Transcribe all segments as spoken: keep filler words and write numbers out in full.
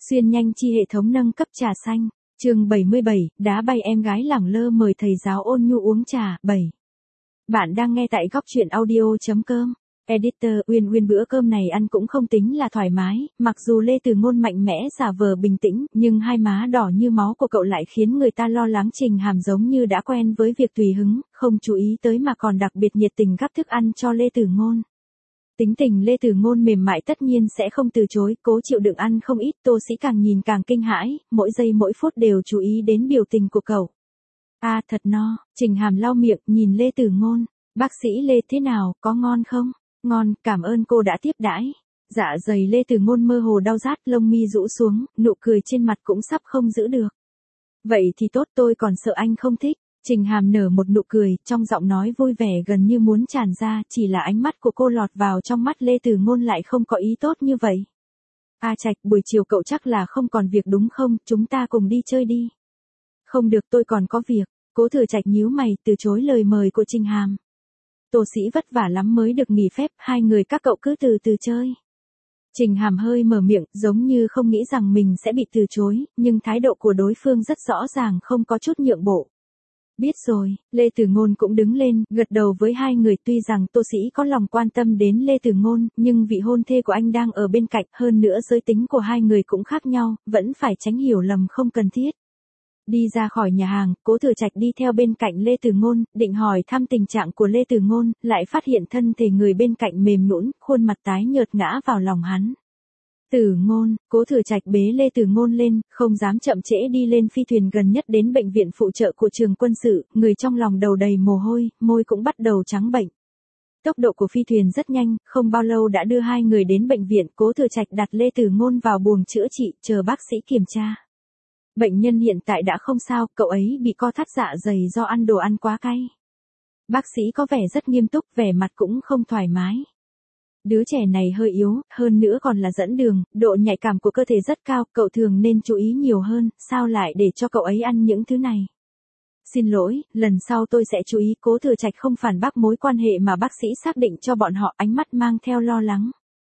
Xuyên nhanh chi hệ thống nâng cấp trà xanh. Chương bảy mươi bảy, đá bay em gái lẳng lơ mời thầy giáo ôn nhu uống trà. bảy. Bạn đang nghe tại góc truyện audio.com. Editor Uyên Uyên bữa cơm này ăn cũng không tính là thoải mái, mặc dù Lê Từ Ngôn mạnh mẽ giả vờ bình tĩnh, nhưng hai má đỏ như máu của cậu lại khiến người ta lo lắng. Trình Hàm giống như đã quen với việc tùy hứng, không chú ý tới mà còn đặc biệt nhiệt tình gắp thức ăn cho Lê Từ Ngôn. Tính tình Lê Từ Ngôn mềm mại tất nhiên sẽ không từ chối, cố chịu đựng ăn không ít. Tô Sĩ càng nhìn càng kinh hãi, mỗi giây mỗi phút đều chú ý đến biểu tình của cậu. A à, thật no. Trình Hàm lau miệng, nhìn Lê Từ Ngôn. Bác sĩ Lê thế nào, có ngon không? Ngon, cảm ơn cô đã tiếp đãi. Dạ dày Lê Từ Ngôn mơ hồ đau rát, lông mi rũ xuống, nụ cười trên mặt cũng sắp không giữ được. Vậy thì tốt, tôi còn sợ anh không thích. Trình Hàm nở một nụ cười, trong giọng nói vui vẻ gần như muốn tràn ra, chỉ là ánh mắt của cô lọt vào trong mắt Lê Từ Ngôn lại không có ý tốt như vậy. A Trạch, buổi chiều cậu chắc là không còn việc đúng không, chúng ta cùng đi chơi đi. Không được, tôi còn có việc. Cố Thừa Trạch nhíu mày, từ chối lời mời của Trình Hàm. Tô Sĩ vất vả lắm mới được nghỉ phép, hai người các cậu cứ từ từ chơi. Trình Hàm hơi mở miệng, giống như không nghĩ rằng mình sẽ bị từ chối, nhưng thái độ của đối phương rất rõ ràng, không có chút nhượng bộ. Biết rồi, Lê Từ Ngôn cũng đứng lên, gật đầu với hai người. Tuy rằng Tô Sĩ có lòng quan tâm đến Lê Từ Ngôn, nhưng vị hôn thê của anh đang ở bên cạnh, hơn nữa giới tính của hai người cũng khác nhau, vẫn phải tránh hiểu lầm không cần thiết. Đi ra khỏi nhà hàng, Cố Thừa Trạch đi theo bên cạnh Lê Từ Ngôn, định hỏi thăm tình trạng của Lê Từ Ngôn, lại phát hiện thân thể người bên cạnh mềm nhũn, khuôn mặt tái nhợt ngã vào lòng hắn. Từ Ngôn, Cố Thừa Trạch bế Lê Từ Ngôn lên, không dám chậm trễ đi lên phi thuyền gần nhất đến bệnh viện phụ trợ của trường quân sự, người trong lòng đầu đầy mồ hôi, môi cũng bắt đầu trắng bệnh. Tốc độ của phi thuyền rất nhanh, không bao lâu đã đưa hai người đến bệnh viện. Cố Thừa Trạch đặt Lê Từ Ngôn vào buồng chữa trị, chờ bác sĩ kiểm tra. Bệnh nhân hiện tại đã không sao, cậu ấy bị co thắt dạ dày do ăn đồ ăn quá cay. Bác sĩ có vẻ rất nghiêm túc, vẻ mặt cũng không thoải mái. Đứa trẻ này hơi yếu, hơn nữa còn là dẫn đường, độ nhạy cảm của cơ thể rất cao, cậu thường nên chú ý nhiều hơn, sao lại để cho cậu ấy ăn những thứ này. Xin lỗi, lần sau tôi sẽ chú ý. Cố Thừa Trạch không phản bác mối quan hệ mà bác sĩ xác định cho bọn họ, ánh mắt mang theo lo lắng.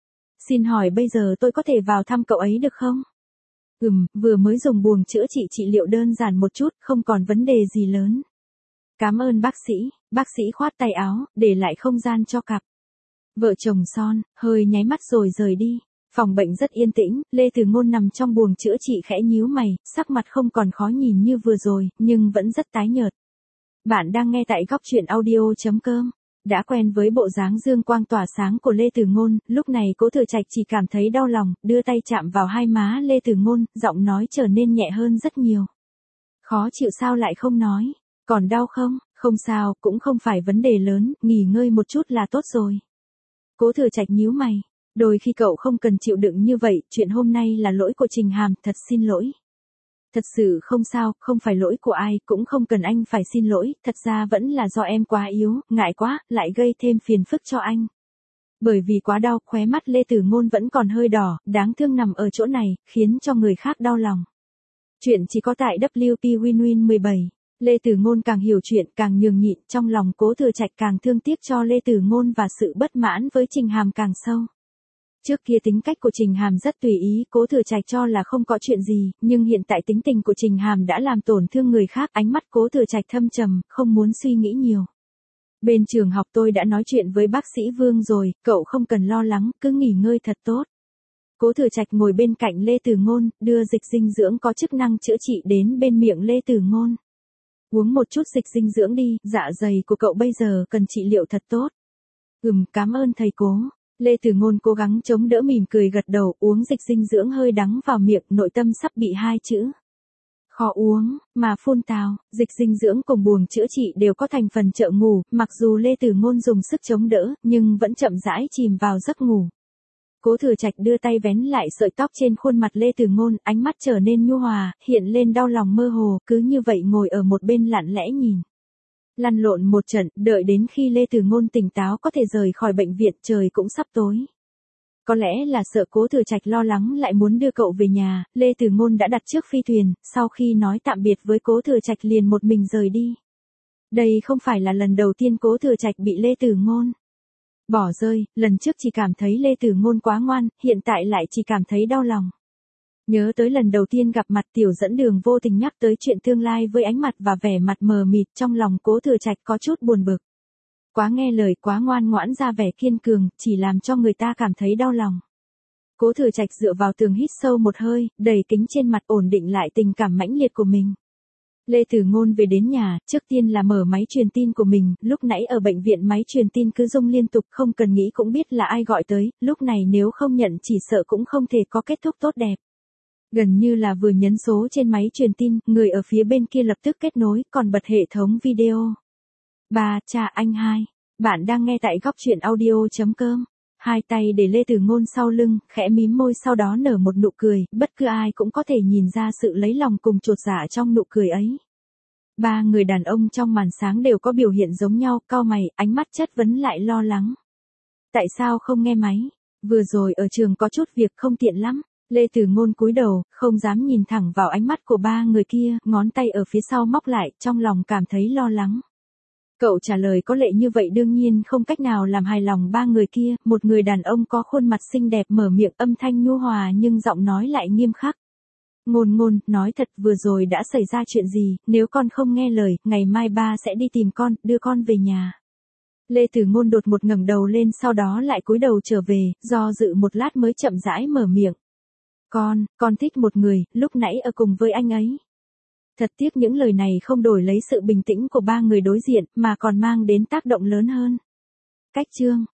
Xin hỏi bây giờ tôi có thể vào thăm cậu ấy được không? Ừm, vừa mới dùng buồng chữa trị trị liệu đơn giản một chút, không còn vấn đề gì lớn. Cảm ơn bác sĩ. Bác sĩ khoát tay áo, để lại không gian cho cặp vợ chồng son, hơi nháy mắt rồi rời đi. Phòng bệnh rất yên tĩnh, Lê Từ Ngôn nằm trong buồng chữa trị khẽ nhíu mày, sắc mặt không còn khó nhìn như vừa rồi, nhưng vẫn rất tái nhợt. Bạn đang nghe tại góc truyện audio.com. Đã quen với bộ dáng dương quang tỏa sáng của Lê Từ Ngôn, lúc này Cố Thừa Trạch chỉ cảm thấy đau lòng, đưa tay chạm vào hai má Lê Từ Ngôn, giọng nói trở nên nhẹ hơn rất nhiều. Khó chịu sao lại không nói? Còn đau không? Không sao, cũng không phải vấn đề lớn, nghỉ ngơi một chút là tốt rồi. Cố Thừa Trạch nhíu mày. Đôi khi cậu không cần chịu đựng như vậy, chuyện hôm nay là lỗi của Trình Hàm, thật xin lỗi. Thật sự không sao, không phải lỗi của ai, cũng không cần anh phải xin lỗi, thật ra vẫn là do em quá yếu, ngại quá, lại gây thêm phiền phức cho anh. Bởi vì quá đau, khóe mắt Lê Từ Ngôn vẫn còn hơi đỏ, đáng thương nằm ở chỗ này, khiến cho người khác đau lòng. Chuyện chỉ có tại W P Win Win mười bảy. Lê Từ Ngôn càng hiểu chuyện, càng nhường nhịn, trong lòng Cố Thừa Trạch càng thương tiếc cho Lê Từ Ngôn và sự bất mãn với Trình Hàm càng sâu. Trước kia tính cách của Trình Hàm rất tùy ý, Cố Thừa Trạch cho là không có chuyện gì, nhưng hiện tại tính tình của Trình Hàm đã làm tổn thương người khác, ánh mắt Cố Thừa Trạch thâm trầm, không muốn suy nghĩ nhiều. Bên trường học tôi đã nói chuyện với bác sĩ Vương rồi, cậu không cần lo lắng, cứ nghỉ ngơi thật tốt. Cố Thừa Trạch ngồi bên cạnh Lê Từ Ngôn, đưa dịch dinh dưỡng có chức năng chữa trị đến bên miệng Lê Từ Ngôn. Uống một chút dịch dinh dưỡng đi, dạ dày của cậu bây giờ cần trị liệu thật tốt. Ừm, cảm ơn thầy Cố. Lê Từ Ngôn cố gắng chống đỡ mỉm cười gật đầu, uống dịch dinh dưỡng hơi đắng vào miệng, nội tâm sắp bị hai chữ khó uống, mà phun tào. Dịch dinh dưỡng cùng buồng chữa trị đều có thành phần trợ ngủ, mặc dù Lê Từ Ngôn dùng sức chống đỡ, nhưng vẫn chậm rãi chìm vào giấc ngủ. Cố Thừa Trạch đưa tay vén lại sợi tóc trên khuôn mặt Lê Từ Ngôn, ánh mắt trở nên nhu hòa, hiện lên đau lòng mơ hồ, cứ như vậy ngồi ở một bên lặng lẽ nhìn. Lăn lộn một trận, đợi đến khi Lê Từ Ngôn tỉnh táo có thể rời khỏi bệnh viện, trời cũng sắp tối. Có lẽ là sợ Cố Thừa Trạch lo lắng lại muốn đưa cậu về nhà, Lê Từ Ngôn đã đặt trước phi thuyền, sau khi nói tạm biệt với Cố Thừa Trạch liền một mình rời đi. Đây không phải là lần đầu tiên Cố Thừa Trạch bị Lê Từ Ngôn bỏ rơi, lần trước chỉ cảm thấy Lê Từ Ngôn quá ngoan, hiện tại lại chỉ cảm thấy đau lòng. Nhớ tới lần đầu tiên gặp mặt Tiểu Dẫn Đường vô tình nhắc tới chuyện tương lai với ánh mặt và vẻ mặt mờ mịt, trong lòng Cố Thừa Trạch có chút buồn bực. Quá nghe lời, quá ngoan ngoãn ra vẻ kiên cường, chỉ làm cho người ta cảm thấy đau lòng. Cố Thừa Trạch dựa vào tường hít sâu một hơi, đẩy kính trên mặt ổn định lại tình cảm mãnh liệt của mình. Lê Tử Ngôn về đến nhà, trước tiên là mở máy truyền tin của mình, lúc nãy ở bệnh viện máy truyền tin cứ rung liên tục, không cần nghĩ cũng biết là ai gọi tới, lúc này nếu không nhận chỉ sợ cũng không thể có kết thúc tốt đẹp. Gần như là vừa nhấn số trên máy truyền tin, người ở phía bên kia lập tức kết nối, còn bật hệ thống video. Ba, cha anh hai, bạn đang nghe tại góc truyện audio chấm com. Hai tay để Lê Tử Ngôn sau lưng, khẽ mím môi sau đó nở một nụ cười, bất cứ ai cũng có thể nhìn ra sự lấy lòng cùng chột dạ trong nụ cười ấy. Ba người đàn ông trong màn sáng đều có biểu hiện giống nhau, cau mày, ánh mắt chất vấn lại lo lắng. Tại sao không nghe máy? Vừa rồi ở trường có chút việc không tiện lắm. Lê Tử Ngôn cúi đầu, không dám nhìn thẳng vào ánh mắt của ba người kia, ngón tay ở phía sau móc lại, trong lòng cảm thấy lo lắng. Cậu trả lời có lệ như vậy đương nhiên không cách nào làm hài lòng ba người kia, một người đàn ông có khuôn mặt xinh đẹp mở miệng âm thanh nhu hòa nhưng giọng nói lại nghiêm khắc. Ngôn Ngôn, nói thật vừa rồi đã xảy ra chuyện gì, nếu con không nghe lời, ngày mai ba sẽ đi tìm con, đưa con về nhà. Lê Tử Ngôn đột một ngẩng đầu lên sau đó lại cúi đầu trở về, do dự một lát mới chậm rãi mở miệng. Con, con thích một người, lúc nãy ở cùng với anh ấy. Thật tiếc những lời này không đổi lấy sự bình tĩnh của ba người đối diện, mà còn mang đến tác động lớn hơn. Cách chương,